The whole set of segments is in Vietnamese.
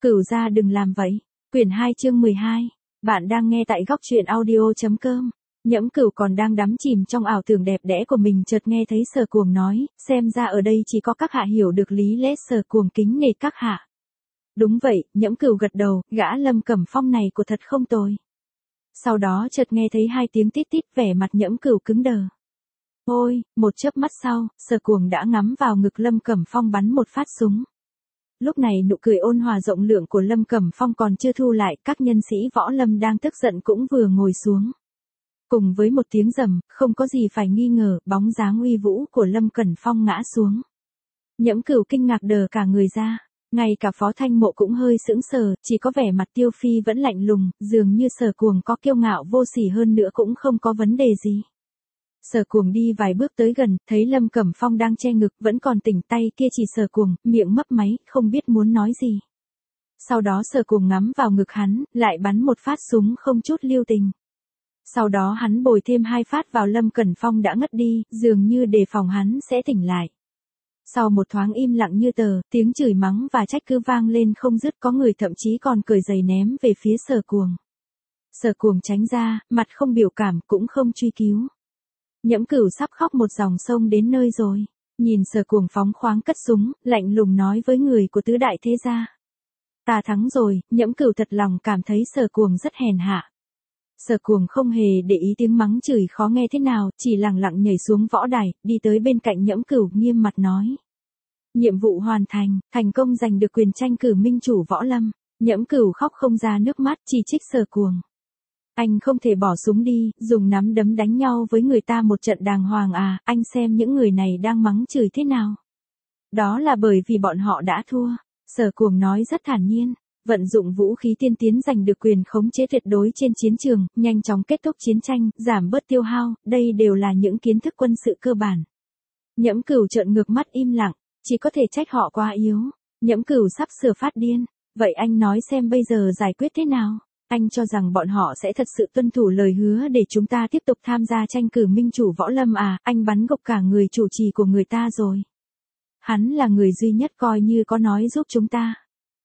Cửu gia đừng làm vậy. Quyển 2 chương 12. Bạn đang nghe tại góc truyện audio.com. Nhẫm Cửu còn đang đắm chìm trong ảo tưởng đẹp đẽ của mình, chợt nghe thấy Sở Cuồng nói, xem ra ở đây chỉ có các hạ hiểu được lý lẽ. Sở Cuồng kính nể các hạ. Đúng vậy, Nhẫm Cửu gật đầu, gã Lâm Cẩm Phong này của thật không tồi. Sau đó chợt nghe thấy hai tiếng tít tít, vẻ mặt Nhẫm Cửu cứng đờ. Ôi, một chớp mắt sau, Sở Cuồng đã ngắm vào ngực Lâm Cẩm Phong bắn một phát súng. Lúc này nụ cười ôn hòa rộng lượng của Lâm Cẩm Phong còn chưa thu lại, các nhân sĩ võ lâm đang tức giận cũng vừa ngồi xuống. Cùng với một tiếng rầm, không có gì phải nghi ngờ, bóng dáng uy vũ của Lâm Cẩm Phong ngã xuống. Nhẫm Cửu kinh ngạc đờ cả người ra, ngay cả Phó Thanh Mộ cũng hơi sững sờ, chỉ có vẻ mặt Tiêu Phi vẫn lạnh lùng, dường như Sở Cuồng có kiêu ngạo vô sỉ hơn nữa cũng không có vấn đề gì. Sở Cuồng đi vài bước tới gần, thấy Lâm Cẩm Phong đang che ngực, vẫn còn tỉnh tay kia chỉ Sở Cuồng, miệng mấp máy, không biết muốn nói gì. Sau đó Sở Cuồng ngắm vào ngực hắn, lại bắn một phát súng không chút lưu tình. Sau đó hắn bồi thêm hai phát vào Lâm Cẩm Phong đã ngất đi, dường như đề phòng hắn sẽ tỉnh lại. Sau một thoáng im lặng như tờ, tiếng chửi mắng và trách cứ vang lên không dứt, có người thậm chí còn cởi giày ném về phía Sở Cuồng. Sở Cuồng tránh ra, mặt không biểu cảm, cũng không truy cứu. Nhẫm Cửu sắp khóc một dòng sông đến nơi rồi. Nhìn Sở Cuồng phóng khoáng cất súng, lạnh lùng nói với người của tứ đại thế gia. Ta thắng rồi. Nhẫm Cửu thật lòng cảm thấy Sở Cuồng rất hèn hạ. Sở Cuồng không hề để ý tiếng mắng chửi khó nghe thế nào, chỉ lẳng lặng nhảy xuống võ đài, đi tới bên cạnh Nhẫm Cửu, nghiêm mặt nói. Nhiệm vụ hoàn thành, thành công giành được quyền tranh cử minh chủ võ lâm. Nhẫm Cửu khóc không ra nước mắt, chỉ trích Sở Cuồng. Anh không thể bỏ súng đi, dùng nắm đấm đánh nhau với người ta một trận đàng hoàng à, anh xem những người này đang mắng chửi thế nào. Đó là bởi vì bọn họ đã thua. Sở Cuồng nói rất thản nhiên, vận dụng vũ khí tiên tiến giành được quyền khống chế tuyệt đối trên chiến trường, nhanh chóng kết thúc chiến tranh, giảm bớt tiêu hao, đây đều là những kiến thức quân sự cơ bản. Nhẫm Cửu trợn ngược mắt im lặng, chỉ có thể trách họ quá yếu. Nhẫm Cửu sắp sửa phát điên, vậy anh nói xem bây giờ giải quyết thế nào? Anh cho rằng bọn họ sẽ thật sự tuân thủ lời hứa để chúng ta tiếp tục tham gia tranh cử minh chủ võ lâm à, anh bắn gục cả người chủ trì của người ta rồi. Hắn là người duy nhất coi như có nói giúp chúng ta.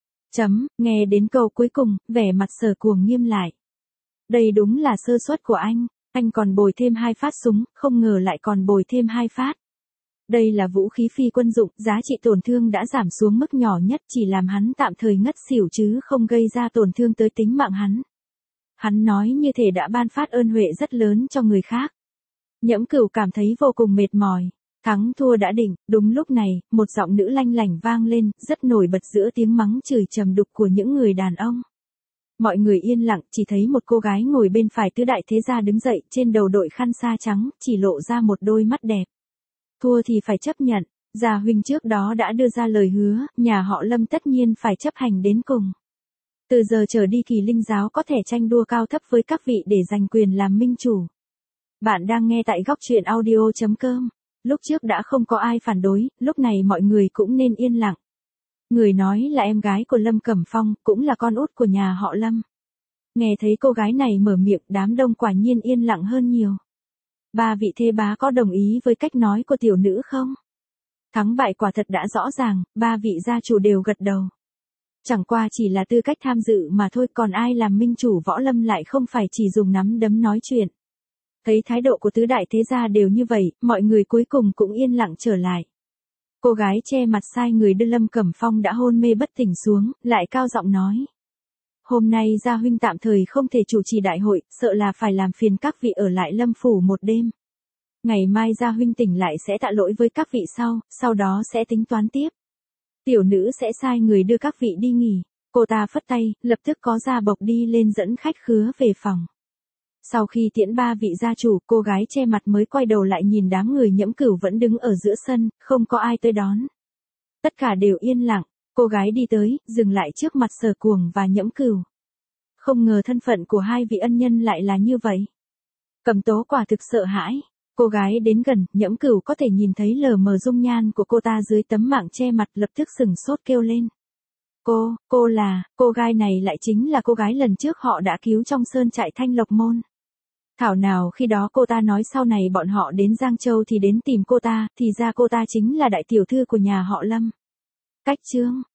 Nghe đến câu cuối cùng, vẻ mặt Sở Cuồng nghiêm lại. Đây đúng là sơ suất của anh còn bồi thêm hai phát súng, không ngờ lại còn bồi thêm hai phát. Đây là vũ khí phi quân dụng, giá trị tổn thương đã giảm xuống mức nhỏ nhất, chỉ làm hắn tạm thời ngất xỉu chứ không gây ra tổn thương tới tính mạng hắn. Hắn nói như thể đã ban phát ơn huệ rất lớn cho người khác. Nhẫm Cửu cảm thấy vô cùng mệt mỏi. Thắng thua đã định, đúng lúc này, một giọng nữ lanh lảnh vang lên, rất nổi bật giữa tiếng mắng chửi trầm đục của những người đàn ông. Mọi người yên lặng, chỉ thấy một cô gái ngồi bên phải tứ đại thế gia đứng dậy, trên đầu đội khăn sa trắng, chỉ lộ ra một đôi mắt đẹp. Thua thì phải chấp nhận, Gia huynh trước đó đã đưa ra lời hứa, nhà họ Lâm tất nhiên phải chấp hành đến cùng. Từ giờ trở đi Kỳ Linh giáo có thể tranh đua cao thấp với các vị để giành quyền làm minh chủ. Bạn đang nghe tại góc truyện audio.com. Lúc trước đã không có ai phản đối, lúc này mọi người cũng nên yên lặng. Người nói là em gái của Lâm Cẩm Phong, cũng là con út của nhà họ Lâm. Nghe thấy cô gái này mở miệng, đám đông quả nhiên yên lặng hơn nhiều. Ba vị thê bá có đồng ý với cách nói của tiểu nữ không? Thắng bại quả thật đã rõ ràng, ba vị gia chủ đều gật đầu. Chẳng qua chỉ là tư cách tham dự mà thôi, còn ai làm minh chủ võ lâm lại không phải chỉ dùng nắm đấm nói chuyện. Thấy thái độ của tứ đại thế gia đều như vậy, mọi người cuối cùng cũng yên lặng trở lại. Cô gái che mặt sai người đưa Lâm Cẩm Phong đã hôn mê bất tỉnh xuống, lại cao giọng nói. Hôm nay Gia huynh tạm thời không thể chủ trì đại hội, sợ là phải làm phiền các vị ở lại Lâm phủ một đêm. Ngày mai Gia huynh tỉnh lại sẽ tạ lỗi với các vị sau đó sẽ tính toán tiếp. Tiểu nữ sẽ sai người đưa các vị đi nghỉ. Cô ta phất tay, lập tức có gia bộc đi lên dẫn khách khứa về phòng. Sau khi tiễn ba vị gia chủ, cô gái che mặt mới quay đầu lại nhìn đám người Nhẫm Cửu vẫn đứng ở giữa sân, không có ai tới đón. Tất cả đều yên lặng, cô gái đi tới, dừng lại trước mặt Sở Cuồng và Nhẫm Cửu. Không ngờ thân phận của hai vị ân nhân lại là như vậy. Cầm Tố quả thực sợ hãi, cô gái đến gần, Nhẫm Cửu có thể nhìn thấy lờ mờ dung nhan của cô ta dưới tấm mạng che mặt, lập tức sừng sốt kêu lên. Cô gái này lại chính là cô gái lần trước họ đã cứu trong sơn trại Thanh Lộc Môn. Thảo nào khi đó cô ta nói sau này bọn họ đến Giang Châu thì đến tìm cô ta, thì ra cô ta chính là đại tiểu thư của nhà họ Lâm. Cách chương,